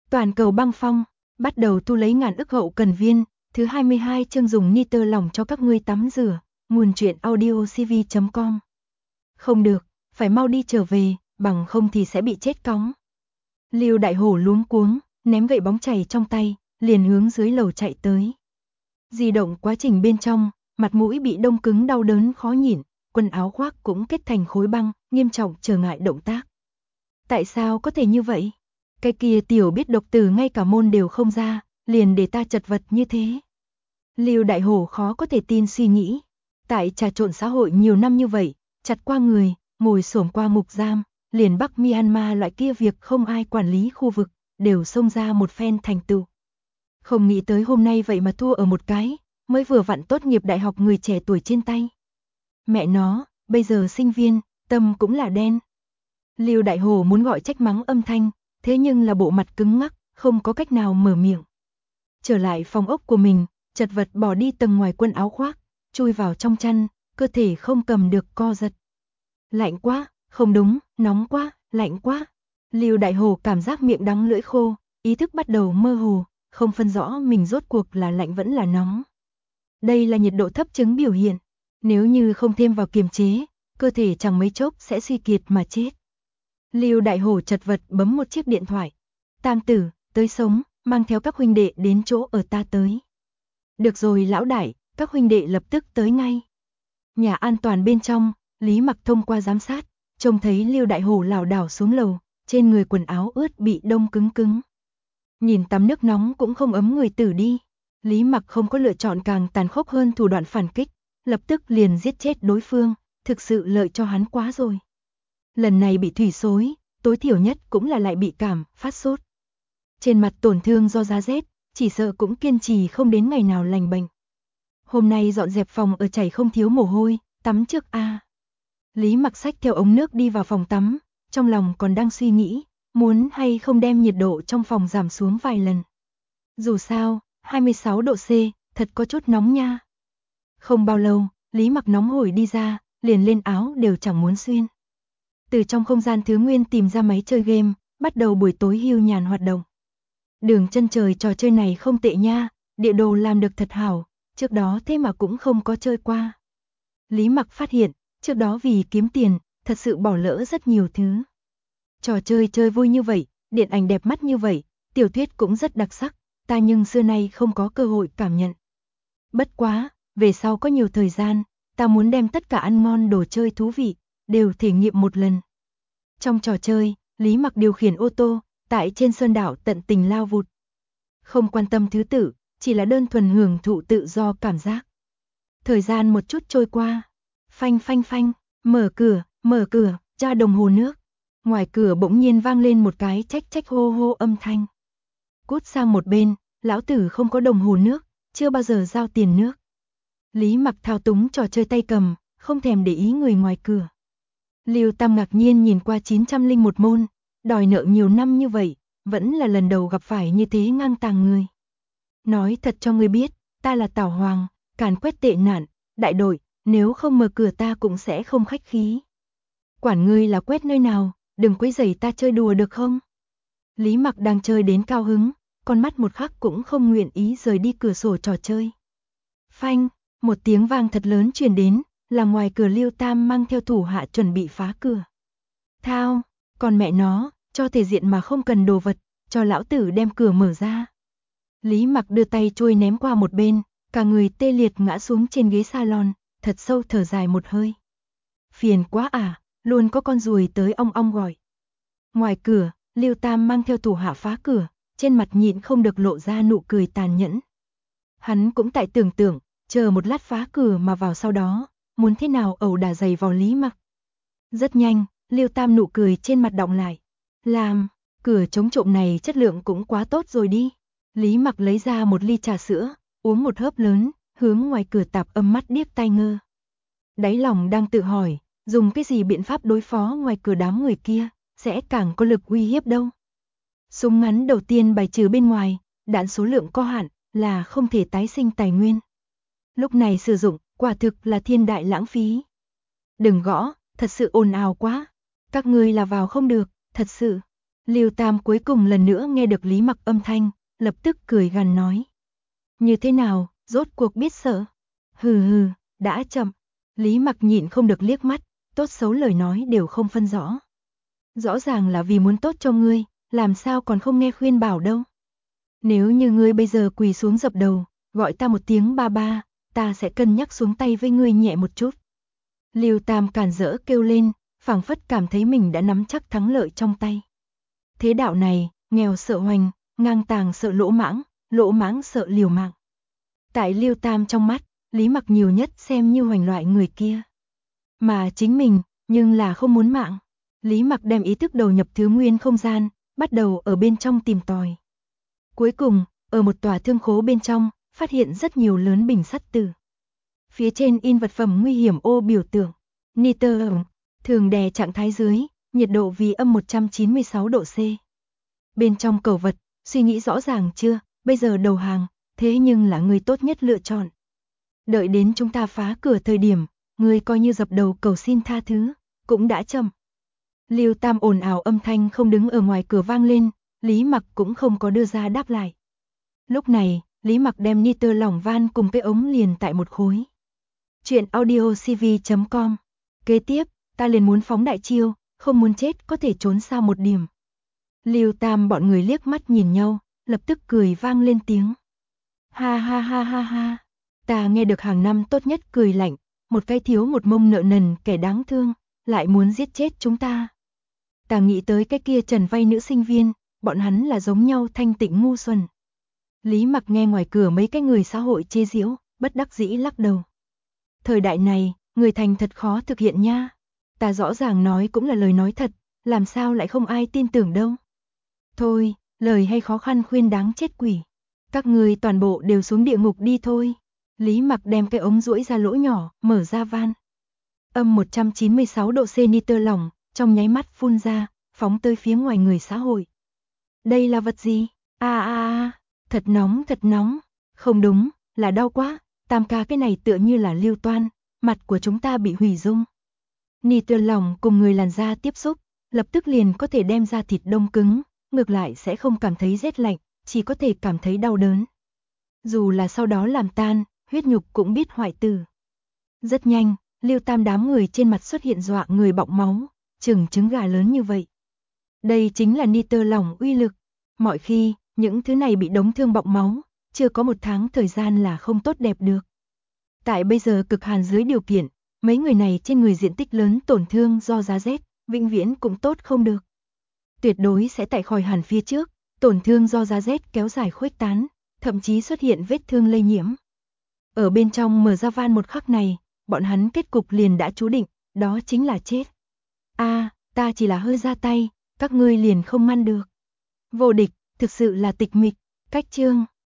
Toàn cầu băng phong, bắt đầu thu lấy ngàn ức hậu cần viên, thứ 22 chương dùng nitơ lỏng cho các ngươi tắm rửa, nguồn truyện audiocv.com. Không được, phải mau đi trở về, bằng không thì sẽ bị chết cóng. Lưu Đại Hổ luống cuống, ném gậy bóng chày trong tay, liền hướng dưới lầu chạy tới. Di động quá trình bên trong, mặt mũi bị đông cứng đau đớn khó nhịn, quần áo khoác cũng kết thành khối băng, nghiêm trọng trở ngại động tác. Tại sao có thể như vậy? Cái kia tiểu biết độc từ ngay cả môn đều không ra, liền để ta chật vật như thế. Lưu Đại Hổ khó có thể tin suy nghĩ. Tại trà trộn xã hội nhiều năm như vậy, chặt qua người, ngồi xổm qua ngục giam, liền Bắc Myanmar loại kia việc không ai quản lý khu vực, đều xông ra một phen thành tựu. Không nghĩ tới hôm nay vậy mà thua ở một cái, mới vừa vặn tốt nghiệp đại học người trẻ tuổi trên tay. Mẹ nó, bây giờ sinh viên, tâm cũng là đen. Lưu Đại Hổ muốn gọi trách mắng âm thanh, thế nhưng là bộ mặt cứng ngắc, không có cách nào mở miệng. Trở lại phòng ốc của mình, chật vật bỏ đi tầng ngoài quần áo khoác, chui vào trong chăn, cơ thể không cầm được co giật. Lạnh quá, không đúng, nóng quá, lạnh quá. Lưu Đại Hổ cảm giác miệng đắng lưỡi khô, ý thức bắt đầu mơ hồ, không phân rõ mình rốt cuộc là lạnh vẫn là nóng. Đây là nhiệt độ thấp chứng biểu hiện, nếu như không thêm vào kiềm chế, cơ thể chẳng mấy chốc sẽ suy kiệt mà chết. Lưu Đại Hổ chật vật bấm một chiếc điện thoại. Tam tử, tới sống, mang theo các huynh đệ đến chỗ ở ta tới. Được rồi lão đại, các huynh đệ lập tức tới ngay. Nhà an toàn bên trong, Lý Mặc thông qua giám sát, trông thấy Lưu Đại Hổ lảo đảo xuống lầu, trên người quần áo ướt bị đông cứng cứng. Nhìn tắm nước nóng cũng không ấm người tử đi. Lý Mặc không có lựa chọn càng tàn khốc hơn thủ đoạn phản kích, lập tức liền giết chết đối phương, thực sự lợi cho hắn quá rồi. Lần này bị thủy xối, tối thiểu nhất cũng là lại bị cảm, phát sốt. Trên mặt tổn thương do giá rét, chỉ sợ cũng kiên trì không đến ngày nào lành bệnh. Hôm nay dọn dẹp phòng ở chảy không thiếu mồ hôi, tắm trước a. Lý Mặc xách theo ống nước đi vào phòng tắm, trong lòng còn đang suy nghĩ, muốn hay không đem nhiệt độ trong phòng giảm xuống vài lần. Dù sao, 26 độ C, thật có chút nóng nha. Không bao lâu, Lý Mặc nóng hổi đi ra, liền lên áo đều chẳng muốn xuyên. Từ trong không gian thứ nguyên tìm ra máy chơi game, bắt đầu buổi tối hưu nhàn hoạt động. Đường chân trời trò chơi này không tệ nha, địa đồ làm được thật hảo, trước đó thế mà cũng không có chơi qua. Lý Mặc phát hiện, trước đó vì kiếm tiền, thật sự bỏ lỡ rất nhiều thứ. Trò chơi chơi vui như vậy, điện ảnh đẹp mắt như vậy, tiểu thuyết cũng rất đặc sắc, ta nhưng xưa nay không có cơ hội cảm nhận. Bất quá, về sau có nhiều thời gian, ta muốn đem tất cả ăn ngon đồ chơi thú vị, đều thể nghiệm một lần. Trong trò chơi, Lý Mặc điều khiển ô tô, tại trên sơn đảo tận tình lao vụt. Không quan tâm thứ tự, chỉ là đơn thuần hưởng thụ tự do cảm giác. Thời gian một chút trôi qua. Phanh phanh phanh, mở cửa, tra đồng hồ nước. Ngoài cửa bỗng nhiên vang lên một cái trách trách hô hô âm thanh. Cút sang một bên, lão tử không có đồng hồ nước, chưa bao giờ giao tiền nước. Lý Mặc thao túng trò chơi tay cầm, không thèm để ý người ngoài cửa. Lưu Tam ngạc nhiên nhìn qua 901 môn, đòi nợ nhiều năm như vậy, vẫn là lần đầu gặp phải như thế ngang tàng người. Nói thật cho ngươi biết, ta là Tảo Hoàng, càn quét tệ nạn, đại đội, nếu không mở cửa ta cũng sẽ không khách khí. Quản ngươi là quét nơi nào, đừng quấy rầy ta chơi đùa được không? Lý Mặc đang chơi đến cao hứng, con mắt một khắc cũng không nguyện ý rời đi cửa sổ trò chơi. Phanh, một tiếng vang thật lớn truyền đến, là ngoài cửa Lưu Tam mang theo thủ hạ chuẩn bị phá cửa. Thao, còn mẹ nó, cho thể diện mà không cần đồ vật, cho lão tử đem cửa mở ra. Lý Mặc đưa tay trôi ném qua một bên, cả người tê liệt ngã xuống trên ghế salon, thật sâu thở dài một hơi. Phiền quá à, luôn có con ruồi tới ong ong gọi. Ngoài cửa, Lưu Tam mang theo thủ hạ phá cửa, trên mặt nhịn không được lộ ra nụ cười tàn nhẫn. Hắn cũng tại tưởng tượng, chờ một lát phá cửa mà vào sau đó, muốn thế nào ẩu đả giày vào Lý Mặc. Rất nhanh, Lưu Tam nụ cười trên mặt đọng lại. Làm, cửa chống trộm này chất lượng cũng quá tốt rồi đi. Lý Mặc lấy ra một ly trà sữa, uống một hớp lớn, hướng ngoài cửa tạp âm mắt điếc tai ngơ. Đáy lòng đang tự hỏi, dùng cái gì biện pháp đối phó ngoài cửa đám người kia, sẽ càng có lực uy hiếp đâu. Súng ngắn đầu tiên bài trừ bên ngoài, đạn số lượng có hạn, là không thể tái sinh tài nguyên. Lúc này sử dụng, quả thực là thiên đại lãng phí. Đừng gõ, thật sự ồn ào quá. Các ngươi là vào không được, thật sự. Lưu Tam cuối cùng lần nữa nghe được Lý Mặc âm thanh, lập tức cười gằn nói. Như thế nào, rốt cuộc biết sợ? Hừ hừ, đã chậm. Lý Mặc nhịn không được liếc mắt, tốt xấu lời nói đều không phân rõ. Rõ ràng là vì muốn tốt cho ngươi, làm sao còn không nghe khuyên bảo đâu. Nếu như ngươi bây giờ quỳ xuống dập đầu, gọi ta một tiếng ba ba, ta sẽ cân nhắc xuống tay với ngươi nhẹ một chút. Lưu Tam càn rỡ kêu lên, phảng phất cảm thấy mình đã nắm chắc thắng lợi trong tay. Thế đạo này, nghèo sợ hoành, ngang tàng sợ lỗ mãng sợ liều mạng. Tại Lưu Tam trong mắt, Lý Mặc nhiều nhất xem như hoành loại người kia. Mà chính mình, nhưng là không muốn mạng. Lý Mặc đem ý thức đầu nhập thứ nguyên không gian, bắt đầu ở bên trong tìm tòi. Cuối cùng, ở một tòa thương khố bên trong, phát hiện rất nhiều lớn bình sắt tử. Phía trên in vật phẩm nguy hiểm ô biểu tượng, nitơ thường đè trạng thái dưới, nhiệt độ vì âm 196 độ C. Bên trong cẩu vật, suy nghĩ rõ ràng chưa, bây giờ đầu hàng, thế nhưng là người tốt nhất lựa chọn. Đợi đến chúng ta phá cửa thời điểm, người coi như dập đầu cầu xin tha thứ, cũng đã chậm. Lưu Tam ồn ào âm thanh không đứng ở ngoài cửa vang lên, Lý Mặc cũng không có đưa ra đáp lại. Lúc này, Lý Mặc đem nitơ lỏng van cùng cái ống liền tại một khối. Chuyện audiocv.com. Kế tiếp, ta liền muốn phóng đại chiêu, không muốn chết có thể trốn sao một điểm. Lưu Tam bọn người liếc mắt nhìn nhau, lập tức cười vang lên tiếng. Ha ha ha ha ha. Ta nghe được hàng năm tốt nhất cười lạnh, một cái thiếu một mông nợ nần kẻ đáng thương, lại muốn giết chết chúng ta. Ta nghĩ tới cái kia trần vay nữ sinh viên, bọn hắn là giống nhau thanh tịnh ngu xuẩn. Lý Mặc nghe ngoài cửa mấy cái người xã hội chê giễu, bất đắc dĩ lắc đầu. Thời đại này, người thành thật khó thực hiện nha. Ta rõ ràng nói cũng là lời nói thật, làm sao lại không ai tin tưởng đâu. Thôi, lời hay khó khăn khuyên đáng chết quỷ. Các người toàn bộ đều xuống địa ngục đi thôi. Lý Mặc đem cái ống duỗi ra lỗ nhỏ, mở ra van. Âm 196 độ C nitơ lỏng, trong nháy mắt phun ra, phóng tới phía ngoài người xã hội. Đây là vật gì? Thật nóng. Không đúng, là đau quá, Tam ca cái này tựa như là Lưu Toan, mặt của chúng ta bị hủy dung. Nitơ lỏng cùng người làn da tiếp xúc, lập tức liền có thể đem ra thịt đông cứng, ngược lại sẽ không cảm thấy rét lạnh, chỉ có thể cảm thấy đau đớn. Dù là sau đó làm tan, huyết nhục cũng biết hoại tử. Rất nhanh, Lưu Tam đám người trên mặt xuất hiện dọa người bọng máu, chừng trứng gà lớn như vậy. Đây chính là nitơ lỏng uy lực. Mọi khi, những thứ này bị đống thương bọng máu, chưa có một tháng thời gian là không tốt đẹp được. Tại bây giờ cực hàn dưới điều kiện, mấy người này trên người diện tích lớn tổn thương do giá rét, vĩnh viễn cũng tốt không được. Tuyệt đối sẽ tại khỏi hàn phía trước, tổn thương do giá rét kéo dài khuếch tán, thậm chí xuất hiện vết thương lây nhiễm. Ở bên trong mở ra van một khắc này, bọn hắn kết cục liền đã chú định, đó chính là chết. Ta chỉ là hơi ra tay, các ngươi liền không ngăn được. Vô địch, thực sự là tịch mịch, cách chương.